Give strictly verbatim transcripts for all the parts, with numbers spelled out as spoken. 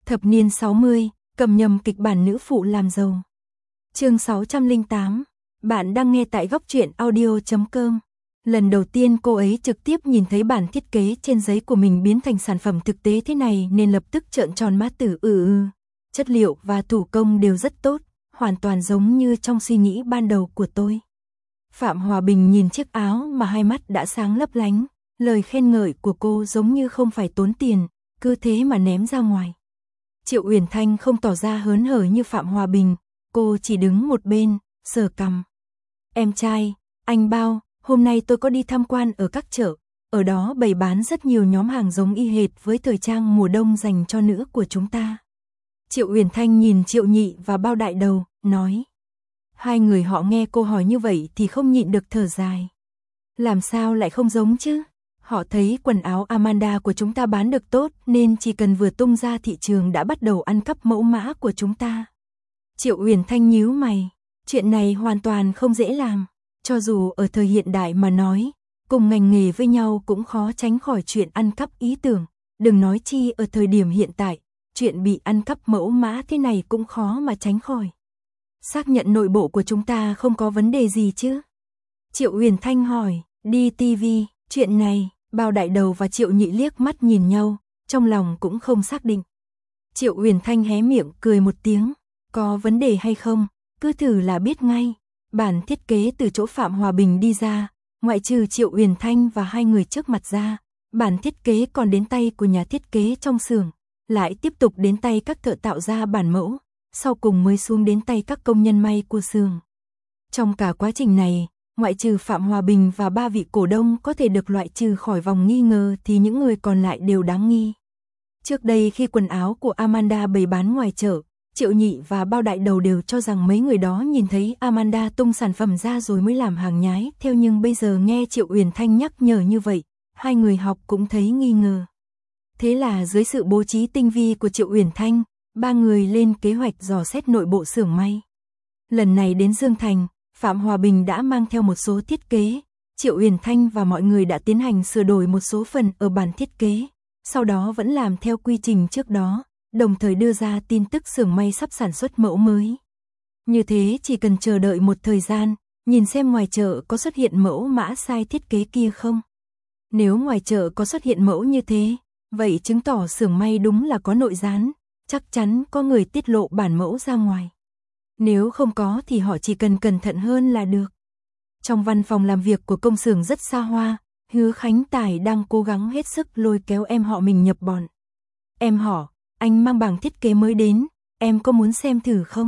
Thập niên sáu mươi, cầm nhầm kịch bản nữ phụ làm giàu. Chương sáu trăm lẻ tám, bạn đang nghe tại góc truyện audio chấm com. Lần đầu tiên cô ấy trực tiếp nhìn thấy bản thiết kế trên giấy của mình biến thành sản phẩm thực tế thế này nên lập tức trợn tròn mắt tử ừ ừ. Chất liệu và thủ công đều rất tốt, hoàn toàn giống như trong suy nghĩ ban đầu của tôi. Phạm Hòa Bình nhìn chiếc áo mà hai mắt đã sáng lấp lánh, lời khen ngợi của cô giống như không phải tốn tiền, cứ thế mà ném ra ngoài. Triệu Uyển Thanh không tỏ ra hớn hở như Phạm Hòa Bình, cô chỉ đứng một bên, sờ cằm. Em trai, anh bao, hôm nay tôi có đi tham quan ở các chợ, ở đó bày bán rất nhiều nhóm hàng giống y hệt với thời trang mùa đông dành cho nữ của chúng ta. Triệu Uyển Thanh nhìn Triệu Nhị và Bao Đại Đầu, nói. Hai người họ nghe cô hỏi như vậy thì không nhịn được thở dài. Làm sao lại không giống chứ? Họ thấy quần áo Amanda của chúng ta bán được tốt nên chỉ cần vừa tung ra thị trường đã bắt đầu ăn cắp mẫu mã của chúng ta. Triệu Uyển Thanh nhíu mày, chuyện này hoàn toàn không dễ làm. Cho dù ở thời hiện đại mà nói, cùng ngành nghề với nhau cũng khó tránh khỏi chuyện ăn cắp ý tưởng. Đừng nói chi ở thời điểm hiện tại, chuyện bị ăn cắp mẫu mã thế này cũng khó mà tránh khỏi. Xác nhận nội bộ của chúng ta không có vấn đề gì chứ? Triệu Uyển Thanh hỏi, đi ti vi, chuyện này, Bao Đại Đầu và Triệu Nhị liếc mắt nhìn nhau, trong lòng cũng không xác định. Triệu Uyển Thanh hé miệng cười một tiếng, có vấn đề hay không, cứ thử là biết ngay. Bản thiết kế từ chỗ Phạm Hòa Bình đi ra, ngoại trừ Triệu Uyển Thanh và hai người trước mặt ra, bản thiết kế còn đến tay của nhà thiết kế trong xưởng, lại tiếp tục đến tay các thợ tạo ra bản mẫu, sau cùng mới xuống đến tay các công nhân may của xưởng. Trong cả quá trình này, ngoại trừ Phạm Hòa Bình và ba vị cổ đông có thể được loại trừ khỏi vòng nghi ngờ thì những người còn lại đều đáng nghi. Trước đây khi quần áo của Amanda bày bán ngoài chợ, Triệu Nhị và Bao Đại Đầu đều cho rằng mấy người đó nhìn thấy Amanda tung sản phẩm ra rồi mới làm hàng nhái theo, nhưng bây giờ nghe Triệu Uyển Thanh nhắc nhở như vậy, hai người học cũng thấy nghi ngờ. Thế là dưới sự bố trí tinh vi của Triệu Uyển Thanh, ba người lên kế hoạch dò xét nội bộ xưởng may. Lần này đến Dương Thành, Phạm Hòa Bình đã mang theo một số thiết kế, Triệu Uyển Thanh và mọi người đã tiến hành sửa đổi một số phần ở bản thiết kế, sau đó vẫn làm theo quy trình trước đó, đồng thời đưa ra tin tức xưởng may sắp sản xuất mẫu mới. Như thế chỉ cần chờ đợi một thời gian, nhìn xem ngoài chợ có xuất hiện mẫu mã sai thiết kế kia không. Nếu ngoài chợ có xuất hiện mẫu như thế, vậy chứng tỏ xưởng may đúng là có nội gián, chắc chắn có người tiết lộ bản mẫu ra ngoài. Nếu không có thì họ chỉ cần cẩn thận hơn là được. Trong văn phòng làm việc của công xưởng rất xa hoa, Hứa Khánh Tài đang cố gắng hết sức lôi kéo em họ mình nhập bọn. Em họ, anh mang bảng thiết kế mới đến, em có muốn xem thử không?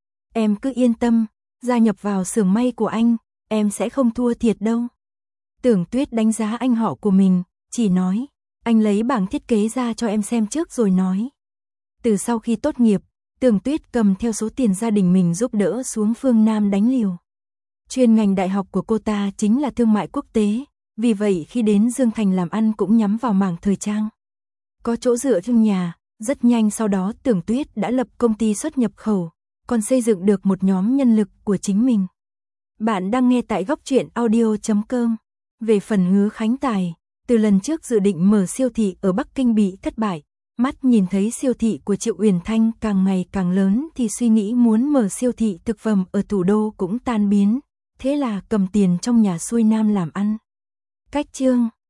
Em cứ yên tâm, gia nhập vào xưởng may của anh, em sẽ không thua thiệt đâu. Tưởng Tuyết đánh giá anh họ của mình, chỉ nói, anh lấy bảng thiết kế ra cho em xem trước rồi nói. Từ sau khi tốt nghiệp, Tưởng Tuyết cầm theo số tiền gia đình mình giúp đỡ xuống phương Nam đánh liều. Chuyên ngành đại học của cô ta chính là thương mại quốc tế, vì vậy khi đến Dương Thành làm ăn cũng nhắm vào mảng thời trang. Có chỗ dựa trong nhà, rất nhanh sau đó Tưởng Tuyết đã lập công ty xuất nhập khẩu, còn xây dựng được một nhóm nhân lực của chính mình. Bạn đang nghe tại góc truyện audio chấm com. Về phần Hứa Khánh Tài, từ lần trước dự định mở siêu thị ở Bắc Kinh bị thất bại, mắt nhìn thấy siêu thị của Triệu Uyển Thanh càng ngày càng lớn thì suy nghĩ muốn mở siêu thị thực phẩm ở thủ đô cũng tan biến, thế là cầm tiền trong nhà xuôi nam làm ăn. Cách chương